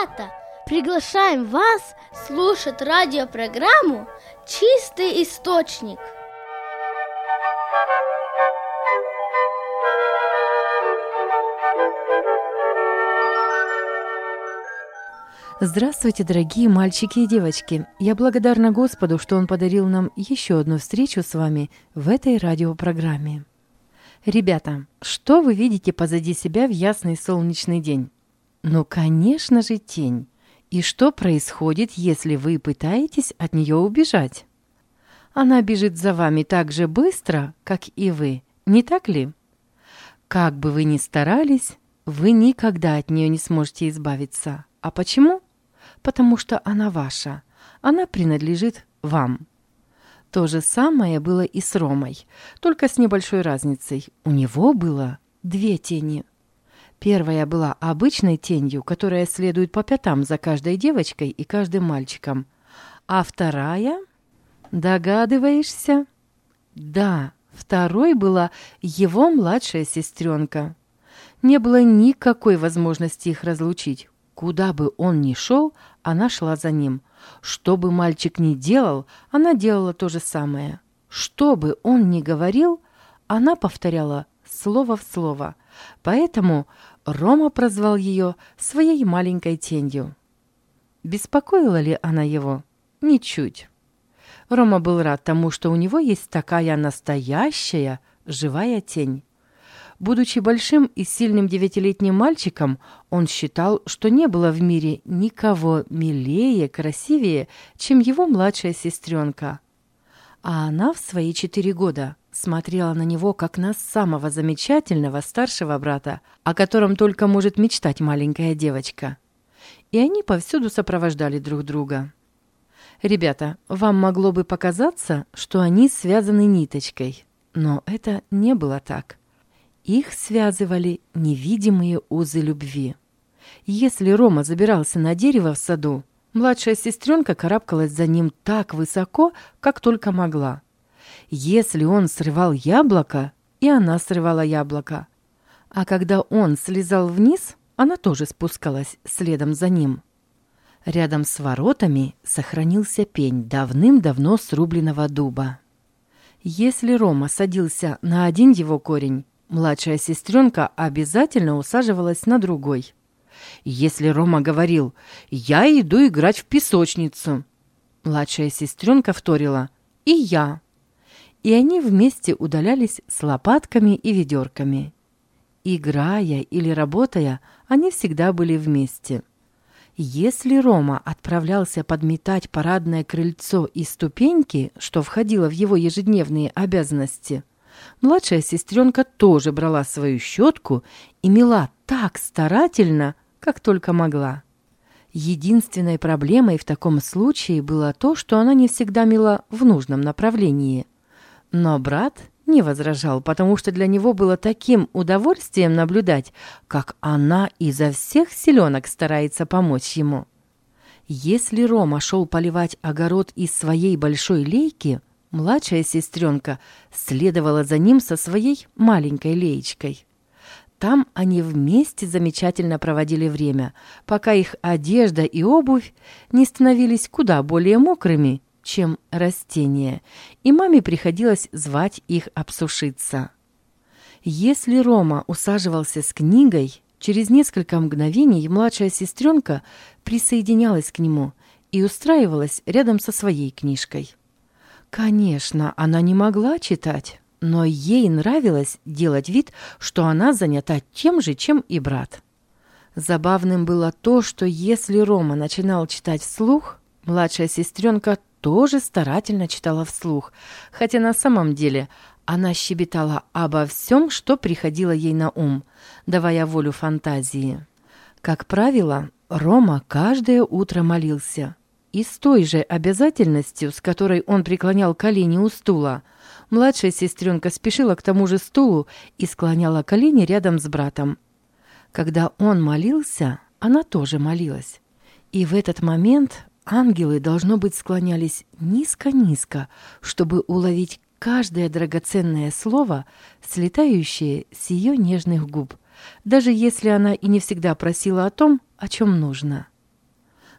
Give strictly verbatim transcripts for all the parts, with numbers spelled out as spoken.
ребята! Приглашаем вас слушать радиопрограмму «Чистый источник». Здравствуйте, дорогие мальчики и девочки! Я благодарна Господу, что Он подарил нам еще одну встречу с вами в этой радиопрограмме. Ребята, что вы видите позади себя в ясный солнечный день? Ну, конечно же, тень. И что происходит, если вы пытаетесь от нее убежать? Она бежит за вами так же быстро, как и вы, не так ли? Как бы вы ни старались, вы никогда от нее не сможете избавиться. А почему? Потому что она ваша, она принадлежит вам. То же самое было и с Ромой, только с небольшой разницей. У него было две тени. Первая была обычной тенью, которая следует по пятам за каждой девочкой и каждым мальчиком. А вторая? Догадываешься? Да, второй была его младшая сестренка. Не было никакой возможности их разлучить. Куда бы он ни шел, она шла за ним. Что бы мальчик ни делал, она делала то же самое. Что бы он ни говорил, она повторяла слово в слово. Поэтому Рома прозвал ее своей маленькой тенью. Беспокоила ли она его? Ничуть. Рома был рад тому, что у него есть такая настоящая живая тень. Будучи большим и сильным девятилетним мальчиком, он считал, что не было в мире никого милее, красивее, чем его младшая сестренка. А она в свои четыре года смотрела на него, как на самого замечательного старшего брата, о котором только может мечтать маленькая девочка. И они повсюду сопровождали друг друга. Ребята, вам могло бы показаться, что они связаны ниточкой, но это не было так. Их связывали невидимые узы любви. Если Рома забирался на дерево в саду, младшая сестренка карабкалась за ним так высоко, как только могла. Если он срывал яблоко, и она срывала яблоко. А когда он слезал вниз, она тоже спускалась следом за ним. Рядом с воротами сохранился пень давным-давно срубленного дуба. Если Рома садился на один его корень, младшая сестренка обязательно усаживалась на другой. Если Рома говорил «Я иду играть в песочницу», младшая сестренка вторила «И я». И они вместе удалялись с лопатками и ведерками. Играя или работая, они всегда были вместе. Если Рома отправлялся подметать парадное крыльцо и ступеньки, что входило в его ежедневные обязанности, младшая сестренка тоже брала свою щетку и мела так старательно, как только могла. Единственной проблемой в таком случае было то, что она не всегда мела в нужном направлении. Но брат не возражал, потому что для него было таким удовольствием наблюдать, как она изо всех силенок старается помочь ему. Если Рома шел поливать огород из своей большой лейки, младшая сестренка следовала за ним со своей маленькой леечкой. Там они вместе замечательно проводили время, пока их одежда и обувь не становились куда более мокрыми, чем растения, и маме приходилось звать их обсушиться. Если Рома усаживался с книгой, через несколько мгновений младшая сестренка присоединялась к нему и устраивалась рядом со своей книжкой. Конечно, она не могла читать, но ей нравилось делать вид, что она занята тем же, чем и брат. Забавным было то, что если Рома начинал читать вслух, младшая сестренка тоже старательно читала вслух, хотя на самом деле она щебетала обо всем, что приходило ей на ум, давая волю фантазии. Как правило, Рома каждое утро молился. И с той же обязательностью, с которой он преклонял колени у стула, младшая сестренка спешила к тому же стулу и склоняла колени рядом с братом. Когда он молился, она тоже молилась. И в этот момент ангелы, должно быть, склонялись низко-низко, чтобы уловить каждое драгоценное слово, слетающее с ее нежных губ, даже если она и не всегда просила о том, о чем нужно.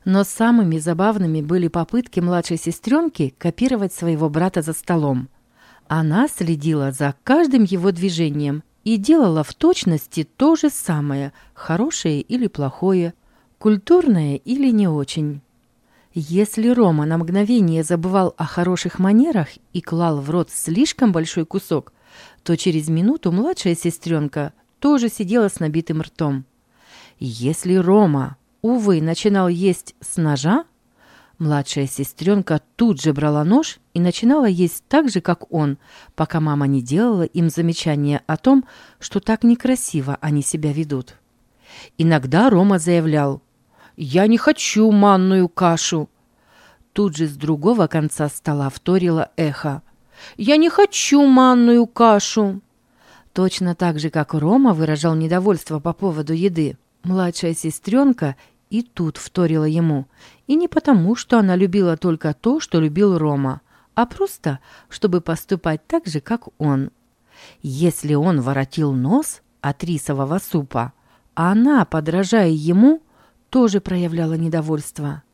Но самыми забавными были попытки младшей сестренки копировать своего брата за столом. Она следила за каждым его движением и делала в точности то же самое, хорошее или плохое, культурное или не очень. Если Рома на мгновение забывал о хороших манерах и клал в рот слишком большой кусок, то через минуту младшая сестренка тоже сидела с набитым ртом. Если Рома, увы, начинал есть с ножа, младшая сестренка тут же брала нож и начинала есть так же, как он, пока мама не делала им замечания о том, что так некрасиво они себя ведут. Иногда Рома заявлял: «Я не хочу манную кашу». Тут же с другого конца стола вторило эхо: «Я не хочу манную кашу». Точно так же, как Рома выражал недовольство по поводу еды, младшая сестренка и тут вторила ему. И не потому, что она любила только то, что любил Рома, а просто, чтобы поступать так же, как он. Если он воротил нос от рисового супа, а она, подражая ему, тоже проявляла недовольство.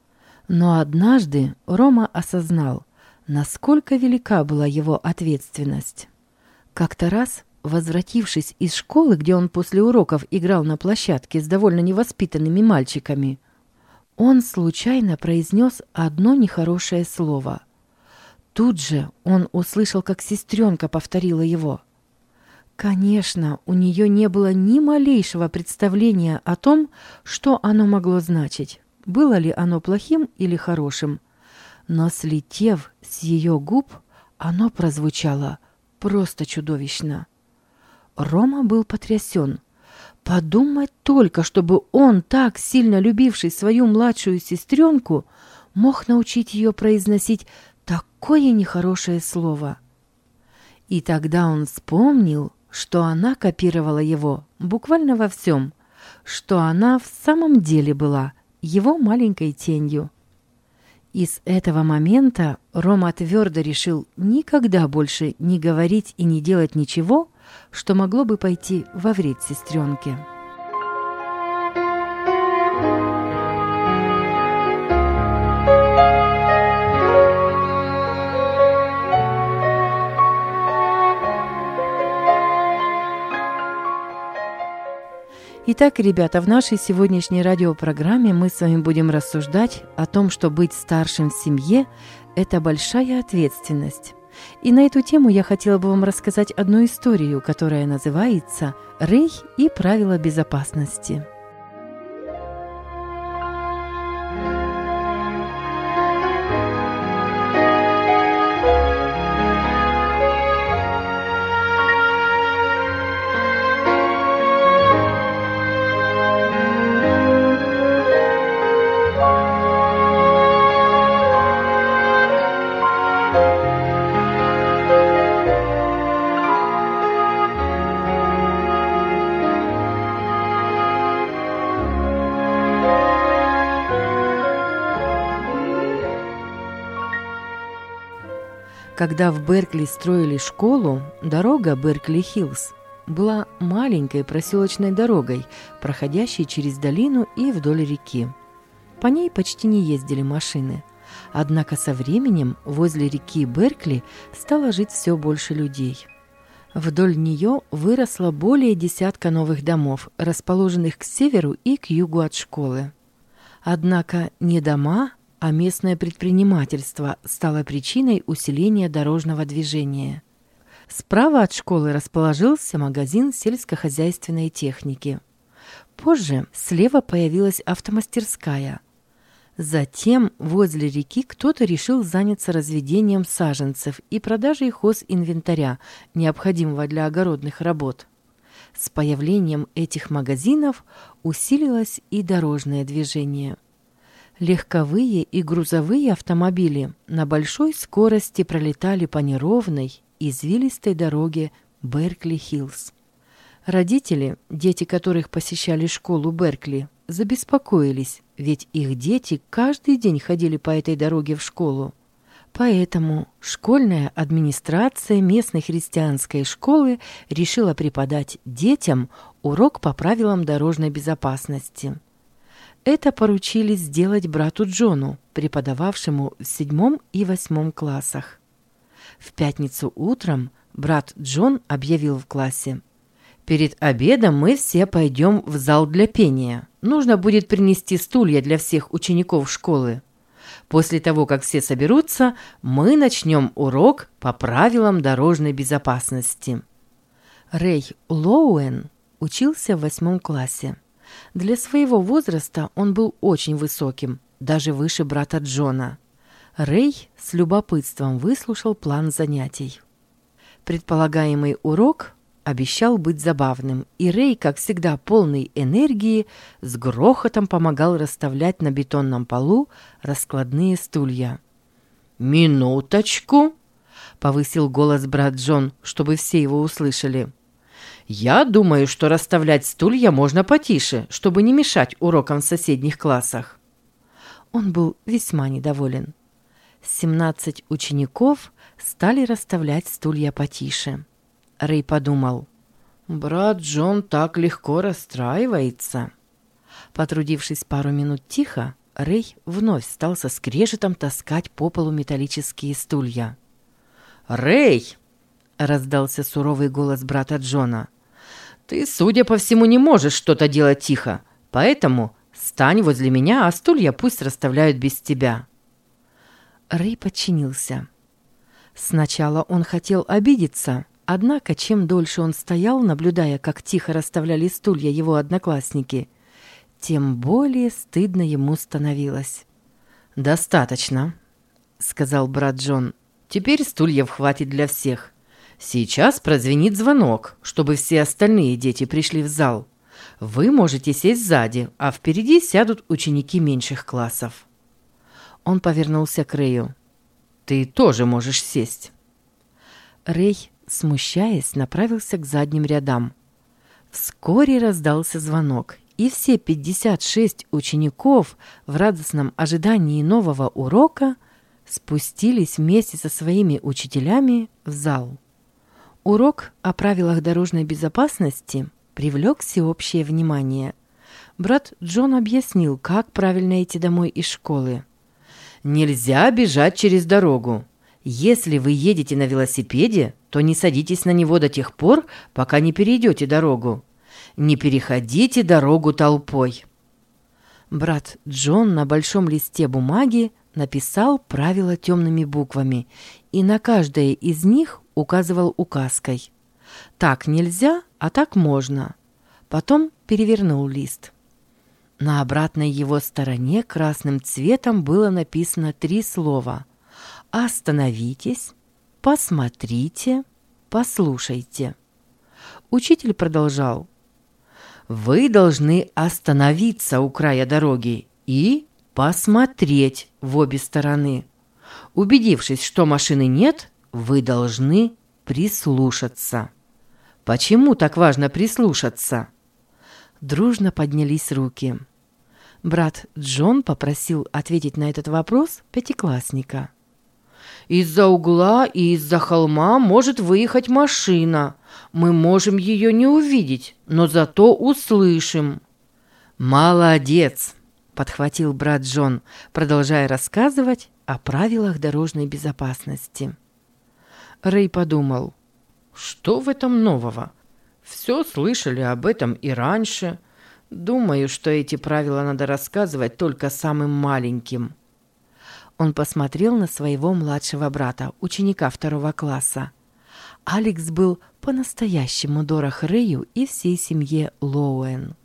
Но однажды Рома осознал, насколько велика была его ответственность. Как-то раз, возвратившись из школы, где он после уроков играл на площадке с довольно невоспитанными мальчиками, он случайно произнес одно нехорошее слово. Тут же он услышал, как сестренка повторила его. Конечно, у нее не было ни малейшего представления о том, что оно могло значить, было ли оно плохим или хорошим. Но, слетев с ее губ, оно прозвучало просто чудовищно. Рома был потрясен. Подумать только, чтобы он, так сильно любивший свою младшую сестренку, мог научить ее произносить такое нехорошее слово. И тогда он вспомнил, что она копировала его буквально во всем, что она в самом деле была его маленькой тенью. И с этого момента Рома твердо решил никогда больше не говорить и не делать ничего, что могло бы пойти во вред сестренке. Итак, ребята, в нашей сегодняшней радиопрограмме мы с вами будем рассуждать о том, что быть старшим в семье – это большая ответственность. И на эту тему я хотела бы вам рассказать одну историю, которая называется «Рэй и правила безопасности». Когда в Беркли строили школу, дорога Беркли-Хиллз была маленькой проселочной дорогой, проходящей через долину и вдоль реки. По ней почти не ездили машины. Однако со временем возле реки Беркли стало жить все больше людей. Вдоль нее выросло более десятка новых домов, расположенных к северу и к югу от школы. Однако не дома, а местное предпринимательство стало причиной усиления дорожного движения. Справа от школы расположился магазин сельскохозяйственной техники. Позже слева появилась автомастерская. Затем возле реки кто-то решил заняться разведением саженцев и продажей хозинвентаря, необходимого для огородных работ. С появлением этих магазинов усилилось и дорожное движение. Легковые и грузовые автомобили на большой скорости пролетали по неровной, извилистой дороге Беркли-Хиллз. Родители, дети которых посещали школу Беркли, забеспокоились, ведь их дети каждый день ходили по этой дороге в школу. Поэтому школьная администрация местной христианской школы решила преподать детям урок по правилам дорожной безопасности. Это поручили сделать брату Джону, преподававшему в седьмом и восьмом классах. В пятницу утром брат Джон объявил в классе: «Перед обедом мы все пойдем в зал для пения. Нужно будет принести стулья для всех учеников школы. После того, как все соберутся, мы начнем урок по правилам дорожной безопасности». Рэй Лоуэн учился в восьмом классе. Для своего возраста он был очень высоким, даже выше брата Джона. Рэй с любопытством выслушал план занятий. Предполагаемый урок обещал быть забавным, и Рэй, как всегда полный энергии, с грохотом помогал расставлять на бетонном полу раскладные стулья. «Минуточку!» — повысил голос брат Джон, чтобы все его услышали. «Я думаю, что расставлять стулья можно потише, чтобы не мешать урокам в соседних классах». Он был весьма недоволен. Семнадцать учеников стали расставлять стулья потише. Рэй подумал: «Брат Джон так легко расстраивается». Потрудившись пару минут тихо, Рэй вновь стал со скрежетом таскать по полу металлические стулья. «Рэй!» — раздался суровый голос брата Джона. «Ты, судя по всему, не можешь что-то делать тихо, поэтому стань возле меня, а стулья пусть расставляют без тебя». Рэй подчинился. Сначала он хотел обидеться, однако чем дольше он стоял, наблюдая, как тихо расставляли стулья его одноклассники, тем более стыдно ему становилось. «Достаточно», — сказал брат Джон. «Теперь стульев хватит для всех. Сейчас прозвенит звонок, чтобы все остальные дети пришли в зал. Вы можете сесть сзади, а впереди сядут ученики меньших классов». Он повернулся к Рэю. «Ты тоже можешь сесть». Рэй, смущаясь, направился к задним рядам. Вскоре раздался звонок, и все пятьдесят шесть учеников в радостном ожидании нового урока спустились вместе со своими учителями в зал. Урок о правилах дорожной безопасности привлек всеобщее внимание. Брат Джон объяснил, как правильно идти домой из школы. «Нельзя бежать через дорогу. Если вы едете на велосипеде, то не садитесь на него до тех пор, пока не перейдете дорогу. Не переходите дорогу толпой». Брат Джон на большом листе бумаги написал правила темными буквами и на каждое из них указывал указкой. Так нельзя, а так можно. Потом перевернул лист. На обратной его стороне красным цветом было написано три слова: «Остановитесь», «Посмотрите», «Послушайте». Учитель продолжал: «Вы должны остановиться у края дороги и посмотреть в обе стороны. Убедившись, что машины нет, вы должны прислушаться». «Почему так важно прислушаться?» Дружно поднялись руки. Брат Джон попросил ответить на этот вопрос пятиклассника. «Из-за угла и из-за холма может выехать машина. Мы можем ее не увидеть, но зато услышим». «Молодец!» — подхватил брат Джон, продолжая рассказывать о правилах дорожной безопасности. Рэй подумал: что в этом нового? Все слышали об этом и раньше. Думаю, что эти правила надо рассказывать только самым маленьким. Он посмотрел на своего младшего брата, ученика второго класса. Алекс был по-настоящему дорог Рэю и всей семье Лоуэн.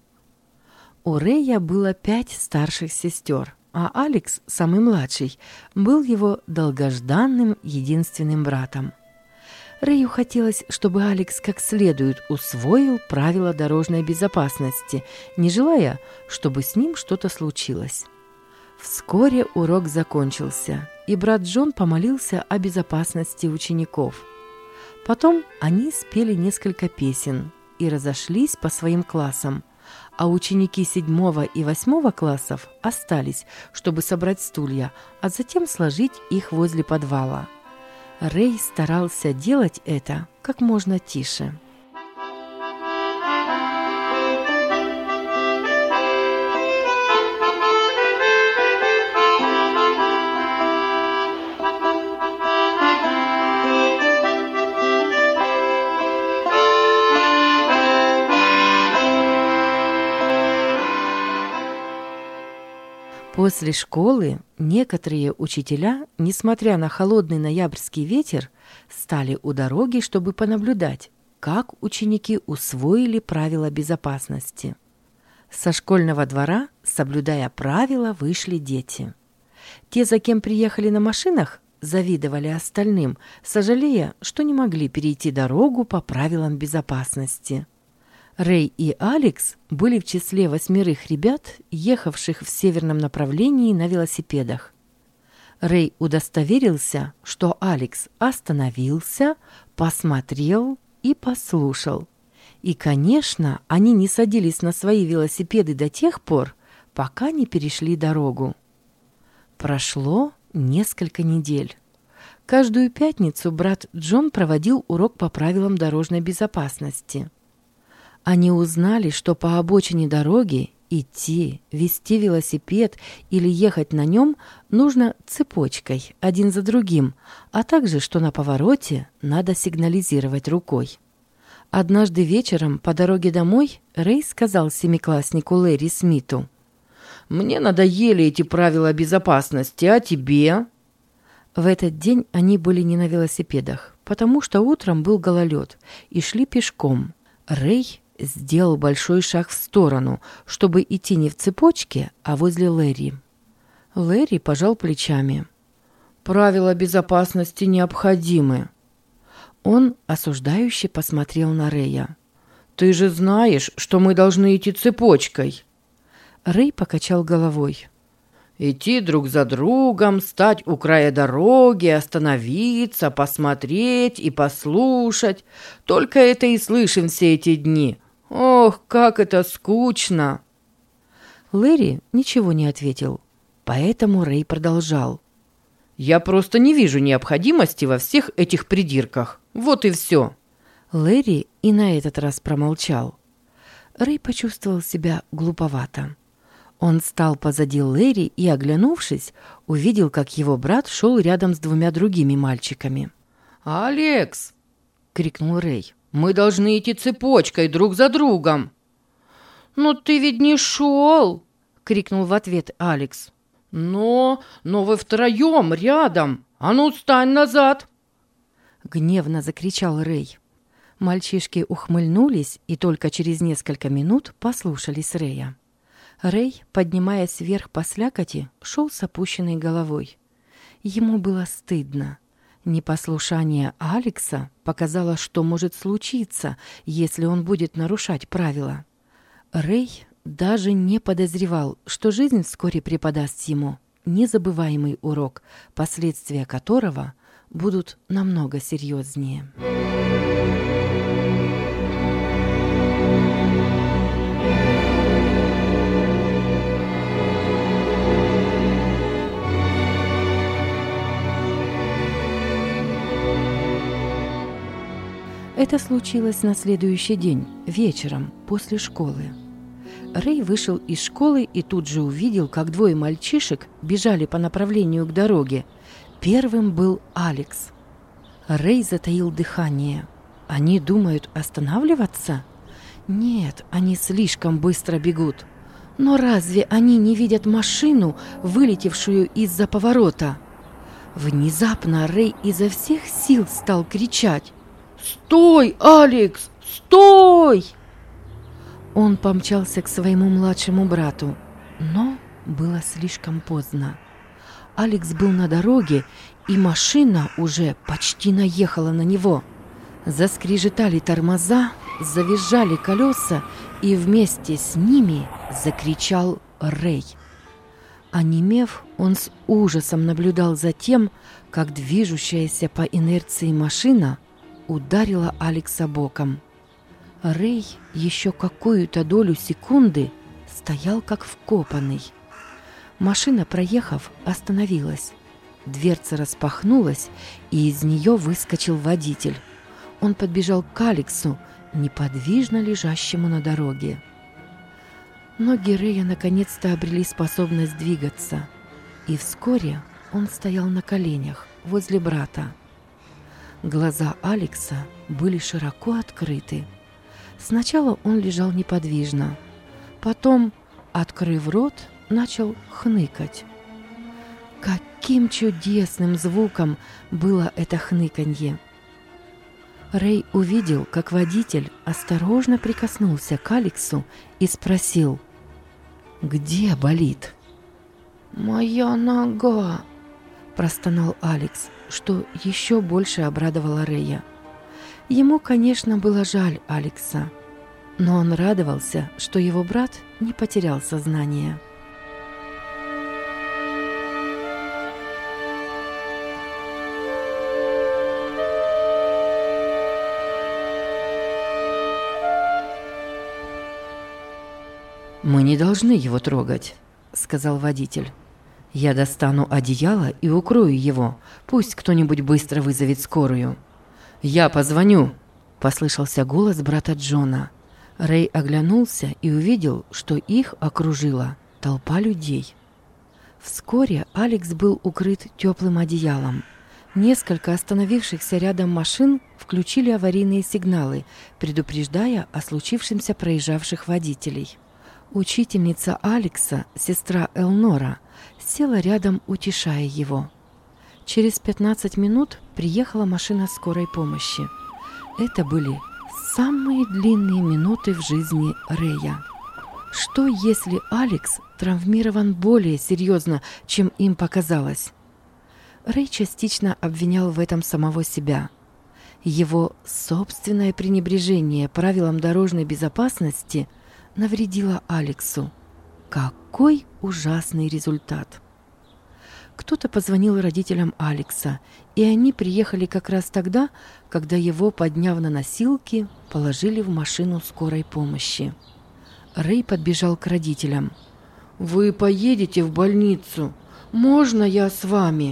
У Рэя было пять старших сестер, а Алекс, самый младший, был его долгожданным единственным братом. Рэю хотелось, чтобы Алекс как следует усвоил правила дорожной безопасности, не желая, чтобы с ним что-то случилось. Вскоре урок закончился, и брат Джон помолился о безопасности учеников. Потом они спели несколько песен и разошлись по своим классам, а ученики седьмого и восьмого классов остались, чтобы собрать стулья, а затем сложить их возле подвала. Рэй старался делать это как можно тише. После школы некоторые учителя, несмотря на холодный ноябрьский ветер, стали у дороги, чтобы понаблюдать, как ученики усвоили правила безопасности. Со школьного двора, соблюдая правила, вышли дети. Те, за кем приехали на машинах, завидовали остальным, сожалея, что не могли перейти дорогу по правилам безопасности. Рэй и Алекс были в числе восьмерых ребят, ехавших в северном направлении на велосипедах. Рэй удостоверился, что Алекс остановился, посмотрел и послушал. И, конечно, они не садились на свои велосипеды до тех пор, пока не перешли дорогу. Прошло несколько недель. Каждую пятницу брат Джон проводил урок по правилам дорожной безопасности. Они узнали, что по обочине дороги идти, вести велосипед или ехать на нем нужно цепочкой, один за другим, а также, что на повороте надо сигнализировать рукой. Однажды вечером по дороге домой Рэй сказал семикласснику Лэри Смиту: «Мне надоели эти правила безопасности, а тебе?» В этот день они были не на велосипедах, потому что утром был гололед и шли пешком. Рэй сделал большой шаг в сторону, чтобы идти не в цепочке, а возле Лэри. Лэри пожал плечами. «Правила безопасности необходимы». Он осуждающе посмотрел на Рэя. «Ты же знаешь, что мы должны идти цепочкой». Рэй покачал головой. «Идти друг за другом, стать у края дороги, остановиться, посмотреть и послушать. Только это и слышим все эти дни. Ох, как это скучно!» Лэри ничего не ответил, поэтому Рэй продолжал. «Я просто не вижу необходимости во всех этих придирках. Вот и все». Лэри и на этот раз промолчал. Рэй почувствовал себя глуповато. Он стал позади Лэри и, оглянувшись, увидел, как его брат шел рядом с двумя другими мальчиками. «Алекс!» — крикнул Рэй. «Мы должны идти цепочкой друг за другом». «Но ты ведь не шел!» — крикнул в ответ Алекс. «Но, но вы втроем рядом! А ну, встань назад!» Гневно закричал Рэй. Мальчишки ухмыльнулись и только через несколько минут послушались Рэя. Рэй, поднимаясь вверх по слякоти, шел с опущенной головой. Ему было стыдно. Непослушание Алекса показало, что может случиться, если он будет нарушать правила. Рэй даже не подозревал, что жизнь вскоре преподаст ему незабываемый урок, последствия которого будут намного серьезнее. Это случилось на следующий день, вечером, после школы. Рэй вышел из школы и тут же увидел, как двое мальчишек бежали по направлению к дороге. Первым был Алекс. Рэй затаил дыхание. Они думают останавливаться? Нет, они слишком быстро бегут. Но разве они не видят машину, вылетевшую из-за поворота? Внезапно Рэй изо всех сил стал кричать: «Стой, Алекс! Стой!» Он помчался к своему младшему брату, но было слишком поздно. Алекс был на дороге, и машина уже почти наехала на него. Заскрежетали тормоза, завизжали колеса, и вместе с ними закричал Рэй. Онемев, он с ужасом наблюдал за тем, как движущаяся по инерции машина ударила Алекса боком. Рэй еще какую-то долю секунды стоял как вкопанный. Машина, проехав, остановилась. Дверца распахнулась, и из нее выскочил водитель. Он подбежал к Алексу, неподвижно лежащему на дороге. Ноги Рэя наконец-то обрели способность двигаться, и вскоре он стоял на коленях возле брата. Глаза Алекса были широко открыты. Сначала он лежал неподвижно. Потом, открыв рот, начал хныкать. Каким чудесным звуком было это хныканье! Рэй увидел, как водитель осторожно прикоснулся к Алексу и спросил: «Где болит?» «Моя нога!» – простонал Алекс, что еще больше обрадовало Рэя. Ему, конечно, было жаль Алекса, но он радовался, что его брат не потерял сознание. «Мы не должны его трогать», — сказал водитель. «Я достану одеяло и укрою его. Пусть кто-нибудь быстро вызовет скорую». «Я позвоню», — послышался голос брата Джона. Рэй оглянулся и увидел, что их окружила толпа людей. Вскоре Алекс был укрыт теплым одеялом. Несколько остановившихся рядом машин включили аварийные сигналы, предупреждая о случившемся проезжавших водителей. Учительница Алекса, сестра Элнора, села рядом, утешая его. Через пятнадцать минут приехала машина скорой помощи. Это были самые длинные минуты в жизни Рэя. Что, если Алекс травмирован более серьезно, чем им показалось? Рэй частично обвинял в этом самого себя. Его собственное пренебрежение правилам дорожной безопасности навредило Алексу. Какой ужасный результат! Кто-то позвонил родителям Алекса, и они приехали как раз тогда, когда его, подняв на носилки, положили в машину скорой помощи. Рэй подбежал к родителям. «Вы поедете в больницу? Можно я с вами?»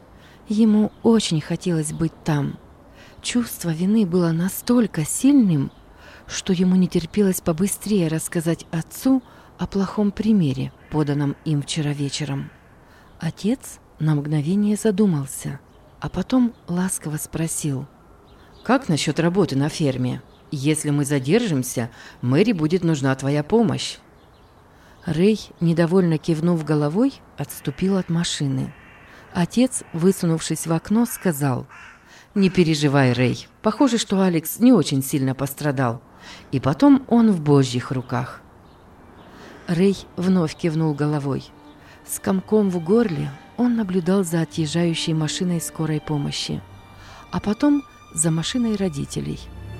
Ему очень хотелось быть там. Чувство вины было настолько сильным, что ему не терпелось побыстрее рассказать отцу о плохом примере, поданном им вчера вечером. Отец на мгновение задумался, а потом ласково спросил: «Как насчет работы на ферме? Если мы задержимся, Мэри будет нужна твоя помощь». Рэй, недовольно кивнув головой, отступил от машины. Отец, высунувшись в окно, сказал: «Не переживай, Рэй, похоже, что Алекс не очень сильно пострадал. И потом он в Божьих руках». Рэй вновь кивнул головой. С комком в горле он наблюдал за отъезжающей машиной скорой помощи, а потом за машиной родителей.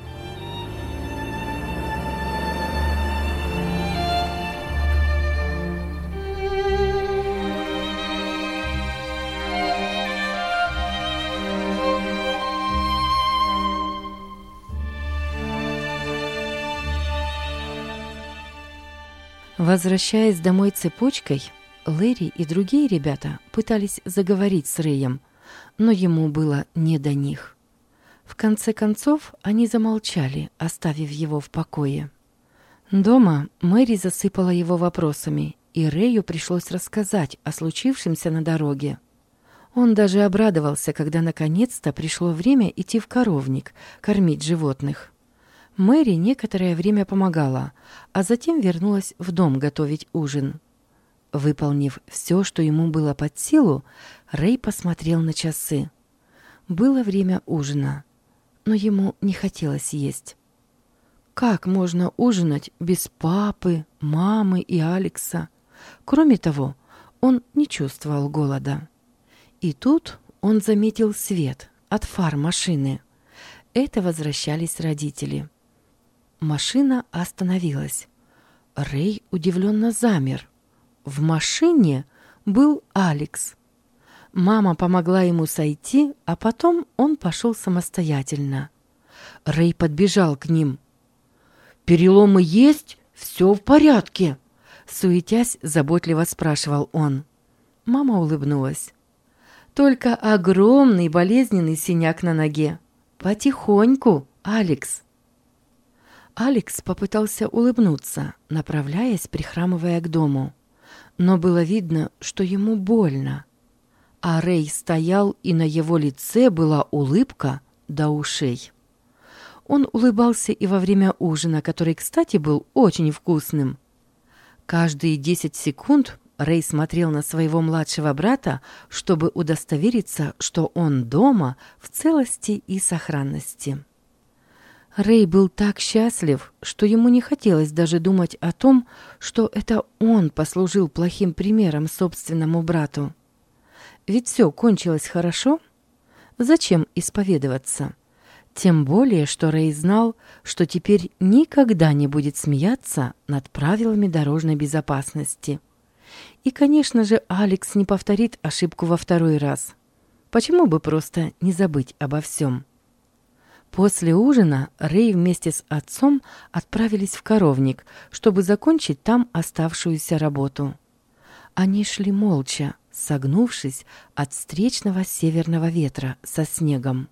Возвращаясь домой цепочкой, Лэри и другие ребята пытались заговорить с Рэем, но ему было не до них. В конце концов, они замолчали, оставив его в покое. Дома Мэри засыпала его вопросами, и Рэю пришлось рассказать о случившемся на дороге. Он даже обрадовался, когда наконец-то пришло время идти в коровник, кормить животных. Мэри некоторое время помогала, а затем вернулась в дом готовить ужин. Выполнив все, что ему было под силу, Рэй посмотрел на часы. Было время ужина, но ему не хотелось есть. Как можно ужинать без папы, мамы и Алекса? Кроме того, он не чувствовал голода. И тут он заметил свет от фар машины. Это возвращались родители. Машина остановилась. Рэй удивленно замер. В машине был Алекс. Мама помогла ему сойти, а потом он пошел самостоятельно. Рэй подбежал к ним. «Переломы есть? Все в порядке?» Суетясь, заботливо спрашивал он. Мама улыбнулась. «Только огромный болезненный синяк на ноге. Потихоньку, Алекс». Алекс попытался улыбнуться, направляясь, прихрамывая к дому. Но было видно, что ему больно. А Рэй стоял, и на его лице была улыбка до ушей. Он улыбался и во время ужина, который, кстати, был очень вкусным. Каждые десять секунд Рэй смотрел на своего младшего брата, чтобы удостовериться, что он дома в целости и сохранности. Рэй был так счастлив, что ему не хотелось даже думать о том, что это он послужил плохим примером собственному брату. Ведь все кончилось хорошо. Зачем исповедоваться? Тем более, что Рэй знал, что теперь никогда не будет смеяться над правилами дорожной безопасности. И, конечно же, Алекс не повторит ошибку во второй раз. Почему бы просто не забыть обо всем? После ужина Рэй вместе с отцом отправились в коровник, чтобы закончить там оставшуюся работу. Они шли молча, согнувшись от встречного северного ветра со снегом.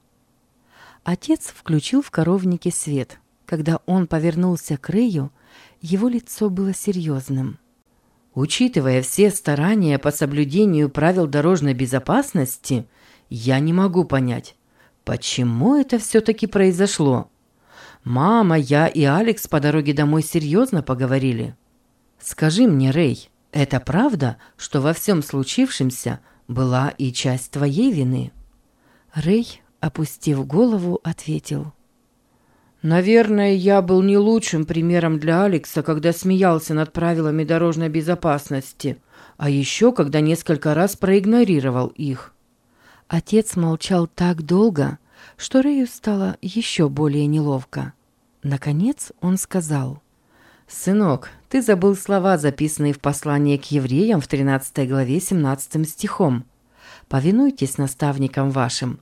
Отец включил в коровнике свет. Когда он повернулся к Рэю, его лицо было серьезным. «Учитывая все старания по соблюдению правил дорожной безопасности, я не могу понять, почему это все-таки произошло? Мама, я и Алекс по дороге домой серьезно поговорили. Скажи мне, Рэй, это правда, что во всем случившемся была и часть твоей вины?» Рэй, опустив голову, ответил: «Наверное, я был не лучшим примером для Алекса, когда смеялся над правилами дорожной безопасности, а еще когда несколько раз проигнорировал их». Отец молчал так долго, что Рэю стало еще более неловко. Наконец он сказал: «Сынок, ты забыл слова, записанные в послании к евреям в тринадцатой главе семнадцатым стихом. «Повинуйтесь наставникам вашим».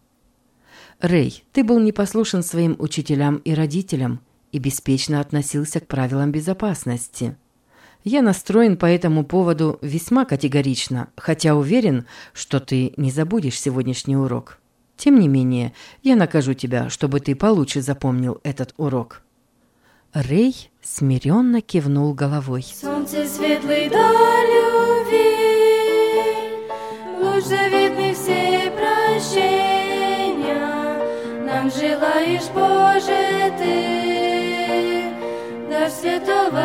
Рэй, ты был непослушен своим учителям и родителям и беспечно относился к правилам безопасности. Я настроен по этому поводу весьма категорично, хотя уверен, что ты не забудешь сегодняшний урок. Тем не менее, я накажу тебя, чтобы ты получше запомнил этот урок». Рэй смиренно кивнул головой. Солнце светлый дар любви, луч заветный все прощения. Нам желаешь, Боже, ты, дар святого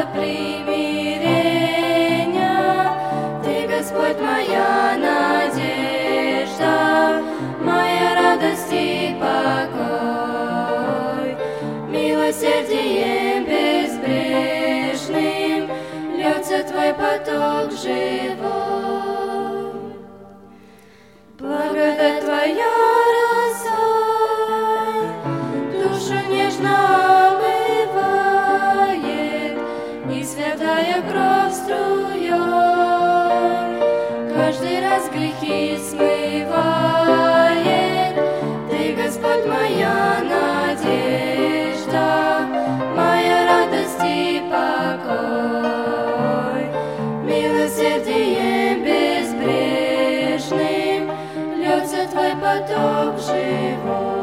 примирения. Ты, Господь, моя надежда, моя радость и покой. Милосердием безбрежным льется Твой поток живой. Благодать Твоя роса душу нежно омывает, и святая кровь струей каждый раз грехи смывает. Ты, Господь, моя надежда, моя радость и покой. Милосердием безбрежным льется Твой поток живой.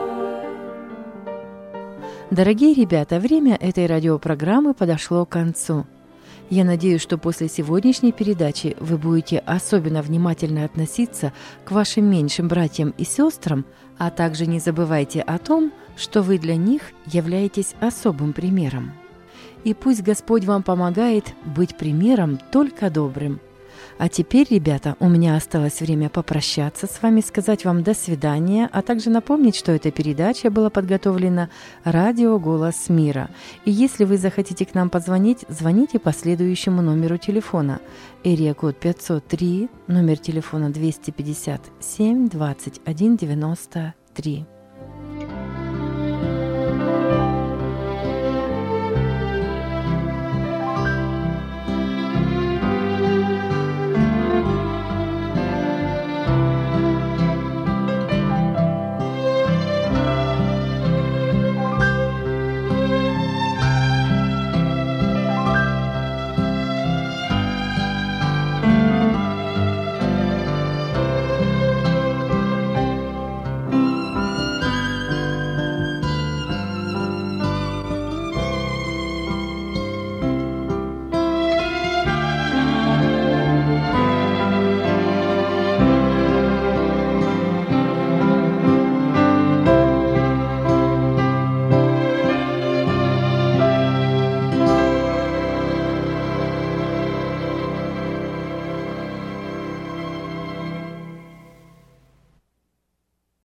Дорогие ребята, время этой радиопрограммы подошло к концу. Я надеюсь, что после сегодняшней передачи вы будете особенно внимательно относиться к вашим меньшим братьям и сестрам, а также не забывайте о том, что вы для них являетесь особым примером. И пусть Господь вам помогает быть примером только добрым. А теперь, ребята, у меня осталось время попрощаться с вами, сказать вам до свидания, а также напомнить, что эта передача была подготовлена радио «Голос мира». И если вы захотите к нам позвонить, звоните по следующему номеру телефона. Эрия-код пятьсот три, номер телефона двести пятьдесят семь двадцать один девяносто три.